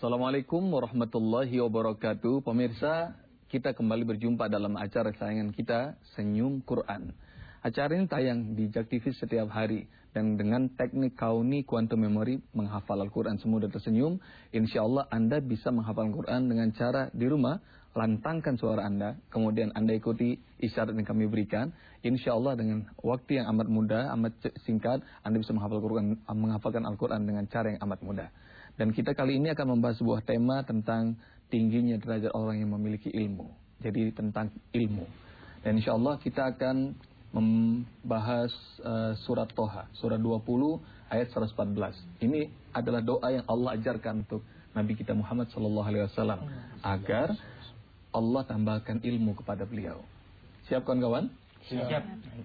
Assalamualaikum warahmatullahi wabarakatuh. Pemirsa, kita kembali berjumpa dalam acara kesayangan kita, Senyum Quran. Acara ini tayang di Jak TV setiap hari. Dan dengan teknik Kauni Quantum Memory menghafal Al-Quran semudah tersenyum, insya Allah Anda bisa menghafal Al-Quran dengan cara di rumah, lantangkan suara Anda, kemudian Anda ikuti isyarat yang kami berikan. Insya Allah dengan waktu yang amat mudah, amat singkat, Anda bisa menghafalkan Al-Quran dengan cara yang amat mudah. Dan kita kali ini akan membahas sebuah tema tentang tingginya derajat orang yang memiliki ilmu. Jadi tentang ilmu. Dan insya Allah kita akan membahas surat Toha, surat 20 ayat 114. Ini adalah doa yang Allah ajarkan untuk Nabi kita Muhammad SAW agar Allah tambahkan ilmu kepada beliau. Siap kawan-kawan? Siap.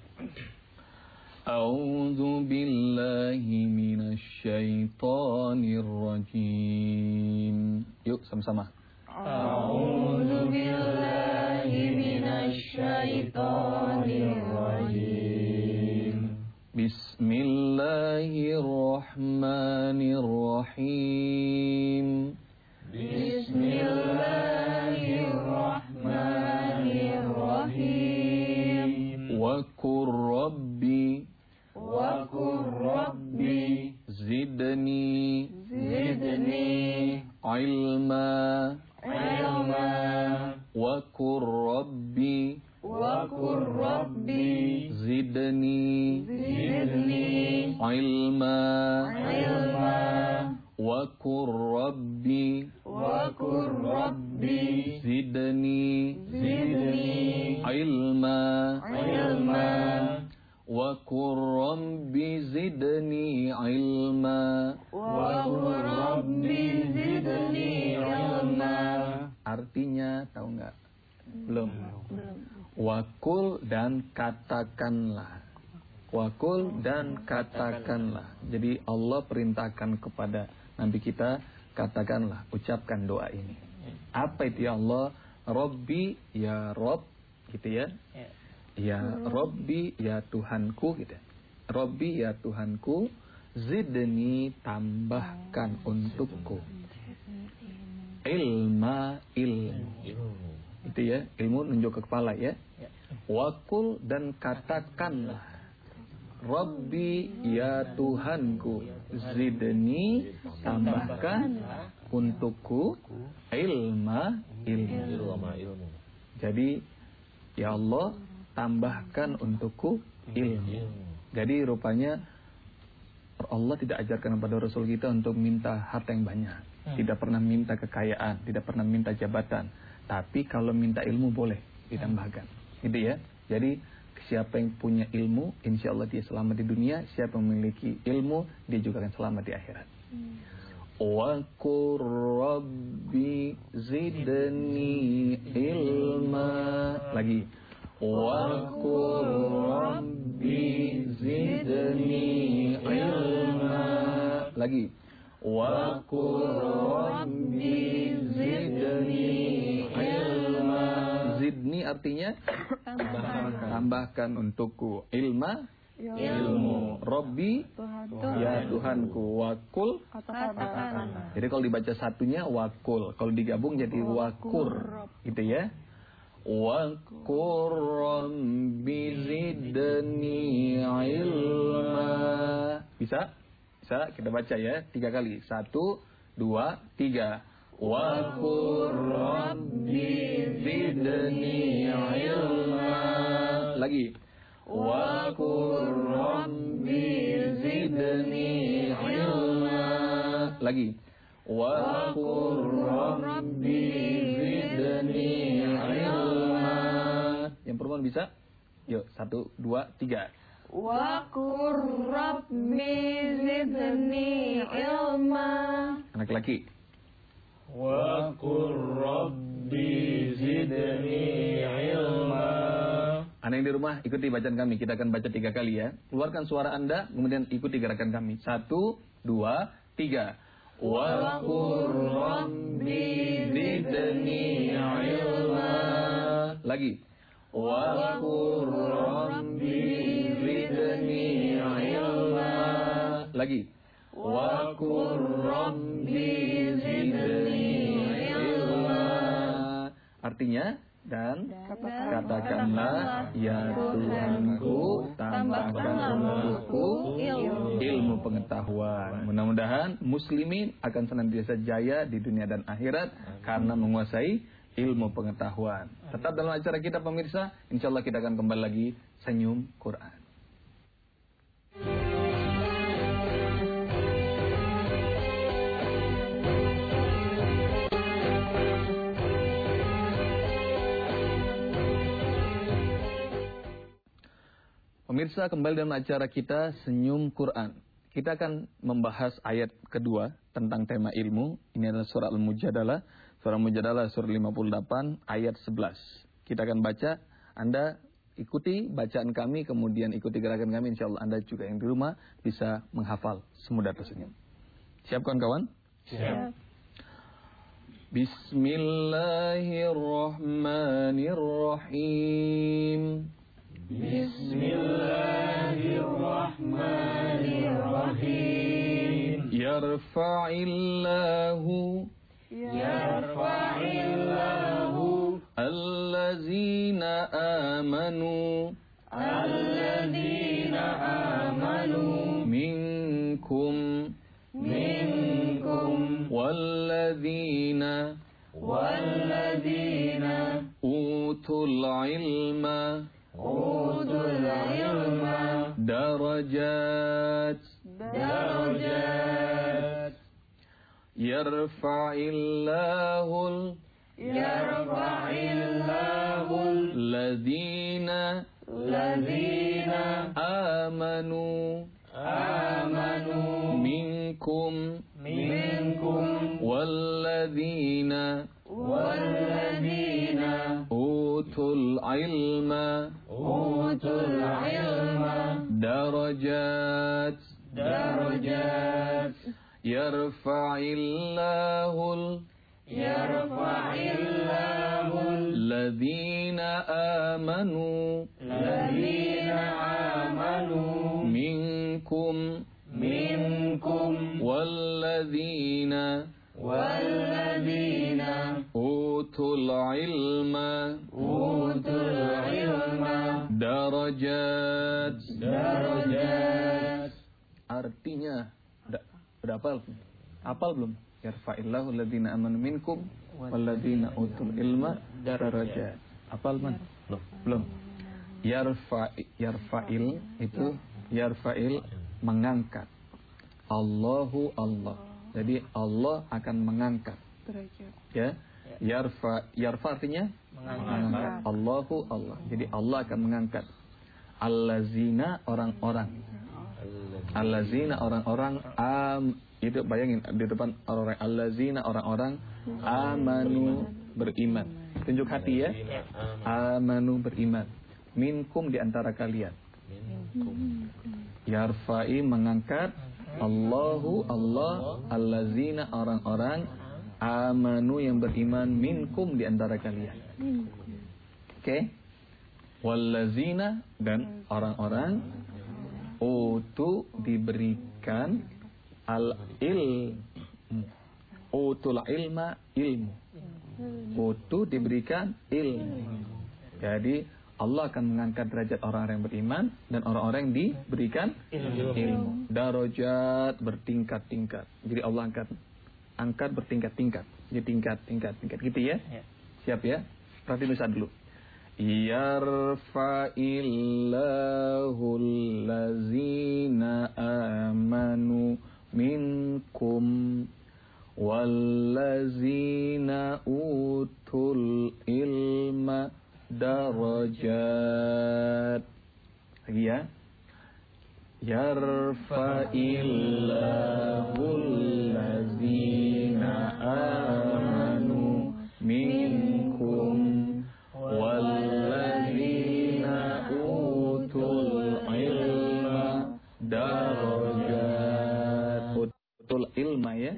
A'udzu billahi minasy syaithanir rajim. Yuk sama-sama. A'udzu billahi minasy syaithanir rajim. Bismillahirrahmanirrahim. Bismillahirrahmanirrahim. Wa qur rabbi zidni ilma. Wa qur rabbi zidni ilma. Wa qur rabbi zidni ilma. Wa qur rabbi zidni ilma. Artinya tahu nggak? Belum. Wakul dan katakanlah. Wakul dan katakanlah. Jadi Allah perintahkan kepada Nabi kita, katakanlah, ucapkan doa ini. Apa itu ya Allah? Rabbi ya Rabb, gitu ya. Ya Rabbi ya Tuhanku, gitu. Rabbi ya Tuhanku, zidni tambahkan untukku ilmu. Itu ya, ilmu nunjuk ke kepala ya. Wakul dan katakanlah, Rabbi ya Tuhanku, zidni tambahkan untukku ilmu. Jadi ya Allah tambahkan untukku ilmu. Jadi rupanya Allah tidak ajarkan kepada Rasul kita untuk minta harta yang banyak, tidak pernah minta kekayaan, tidak pernah minta jabatan. Tapi kalau minta ilmu boleh ditambahkan, gitu ya. Jadi siapa yang punya ilmu, insya Allah dia selamat di dunia. Siapa yang memiliki ilmu, dia juga akan selamat di akhirat. Wa qur rabbi zidni ilma. Lagi. Wa qur rabbi zidni ilma. Lagi. Wa qur rabbi zidni ilma. Zidni artinya tambahkan untukku ilma, ilmu. Rabbi ya Tuhanku. Wakul katakan. Jadi kalau dibaca satunya wakul, kalau digabung jadi wakur, gitu ya. Wakur rabbi zidni ilma. Bisa? Bisa kita baca ya 3 kali. 1, 2, 3. Wakur rabbi zidni ilma. Lagi. Wakur rabbi zidni ilma. Lagi. Wakur rabbi zidni ilma. Yang perempuan bisa? Yuk 1, 2, 3. Wakur rabbi zidni ilma. Anak laki. Wakur rabbi zidni ilma. Anak yang di rumah ikuti bacaan kami. Kita akan baca 3 kali ya. Keluarkan suara Anda, kemudian ikuti gerakan kami. 1, 2, 3. Wakur rabbi zidni ilma. Lagi. Wakur rabbi zidni ilma. Lagi. wa qur rabbi zidni ilma. Artinya, dan katakanlah, ya Tuhanku, tambahkanlah untukku ilmu pengetahuan. Mudah-mudahan muslimin akan senantiasa jaya di dunia dan akhirat karena menguasai ilmu pengetahuan. Tetap dalam acara kita pemirsa, insya Allah kita akan kembali lagi Senyum Quran. Pemirsa, kembali dalam acara kita Senyum Quran. Kita akan membahas ayat kedua tentang tema ilmu. Ini adalah surah Al-Mujadalah. Surah Al-Mujadalah surah 58 ayat 11. Kita akan baca, Anda ikuti bacaan kami, kemudian ikuti gerakan kami. Insya Allah Anda juga yang di rumah bisa menghafal semudah tersenyum. Siap kawan-kawan? Siap. Bismillahirrahmanirrahim. Bismillahirrahmanirrahim. Yarfa'illahu allazina amanu minkum wallazina utul ilma darajat yarfa'illahu allazina amanu minkum wallazina utul ilma darajat yarfa'illahu allazina amanu minkum wallazina utul ilma darajat. Artinya udah hafal belum? Yarfa'illahu alladzina amanu minkum walladzina utul ilma darajat. Hafal man? Belum. Yarfa'il itu yarfa'il mengangkat. Allahu Allah. Jadi Allah akan mengangkat. Ya. Yarfa artinya mengangkat. Allahu Allah. Jadi Allah akan mengangkat. Allazina orang-orang. Allazina orang-orang itu bayangin di depan orang-orang allazina orang-orang amanu beriman. Tunjuk hati ya. Amanu beriman. Minkum di antara kalian. Yarfa'i mengangkat. Allahu Allah allazina orang-orang amanu yang beriman minkum di antara kalian. Oke. Wallazina dan orang-orang utu diberikan utul ilma ilmu. Utu diberikan ilmu. Jadi Allah akan mengangkat derajat orang-orang yang beriman dan orang-orang yang diberikan ilmu. Darajat bertingkat-tingkat. Jadi Allah angkat bertingkat-tingkat. Jadi tingkat-tingkat gitu ya. Siap ya? Berarti bisa dulu. Yarfa'illahu allazina amanu minkum wallazina utul ilma darajat. Lagi ya. Yarfa'illahu allazina amanu minkum wallazina utul ilma darajat. Utul ilma ya.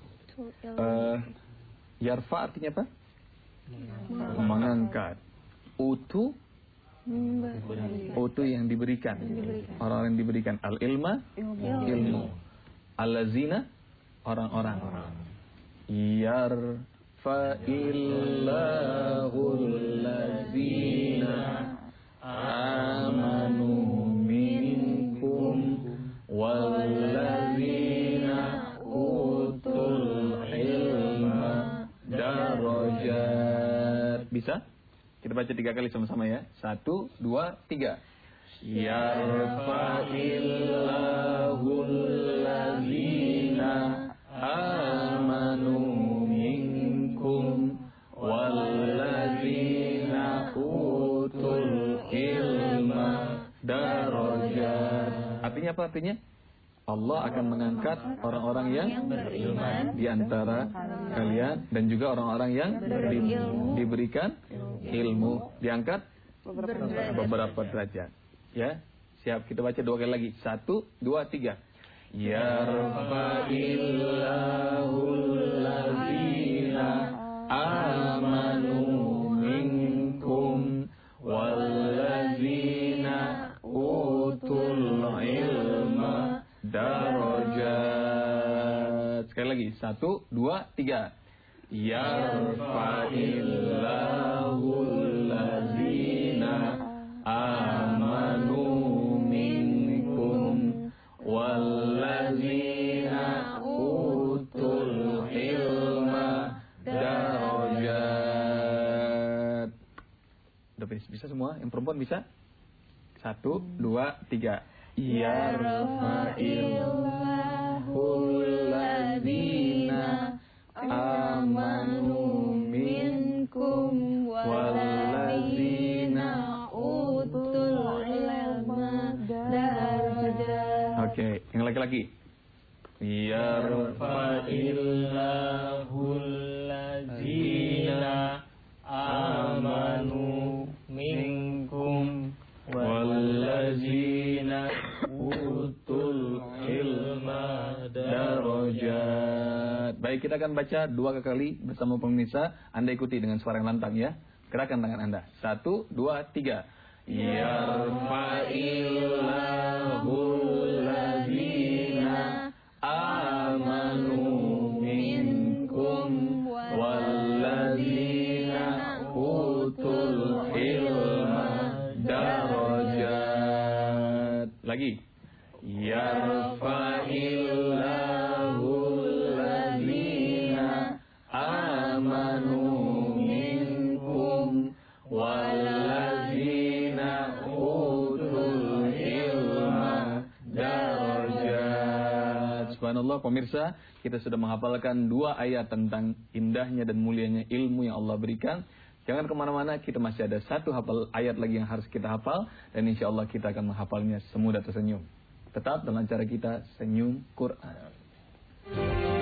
Yarfa artinya apa? Mengangkat. Utu yang diberikan. Orang yang diberikan al-ilma ilmu. Allazina, orang-orang. Yarfa'illahul ladzina amanu minkum walladzina utul ilma darajat. Bisa? Kita baca 3 kali sama-sama ya. 1, 2, 3. Yarfa'illahul ladzina amanu minkum walladzina utul ilma darajat. Artinya apa artinya? Allah akan mengangkat orang-orang yang beriman di antara kalian dan juga orang-orang yang diberikan ilmu, diangkat beberapa derajat. Ya, siap, kita baca 2 kali lagi. 1, 2, 3. Yarfa'illahul ladzina amanu minkum walladzina utul ilma darajat. Sekali lagi. 1, 2, 3. Yarfa'illahul ladzina amanu minkum walladzina utul ilma darajat. Udah bisa semua? Yang perempuan bisa? 1, 2, 3. Yarfa'illahul ladzina amanu minkum walladzina utul ilma darajat. Oke, yang laki-laki. Yarfa'illahul ladzina amanu minkum walladzina utul ilma darajat. Baik, kita akan baca 2 kali bersama pemirsa. Anda ikuti dengan suara yang lantang ya. Gerakan tangan Anda. 1, 2, 3. Yarfa'illahul ladzina amanu minkum walladzina utul ilma darajat. Lagi. Yarfa'illahul ladzina amanu minkum walladzina utul ilma darajat. Subhanallah pemirsa, kita sudah menghafalkan 2 ayat tentang indahnya dan mulianya ilmu yang Allah berikan. Jangan kemana-mana, kita masih ada 1 hafal ayat lagi yang harus kita hafal. Dan insya Allah kita akan menghafalnya semudah tersenyum. Tetap dalam acara kita Senyum Quran.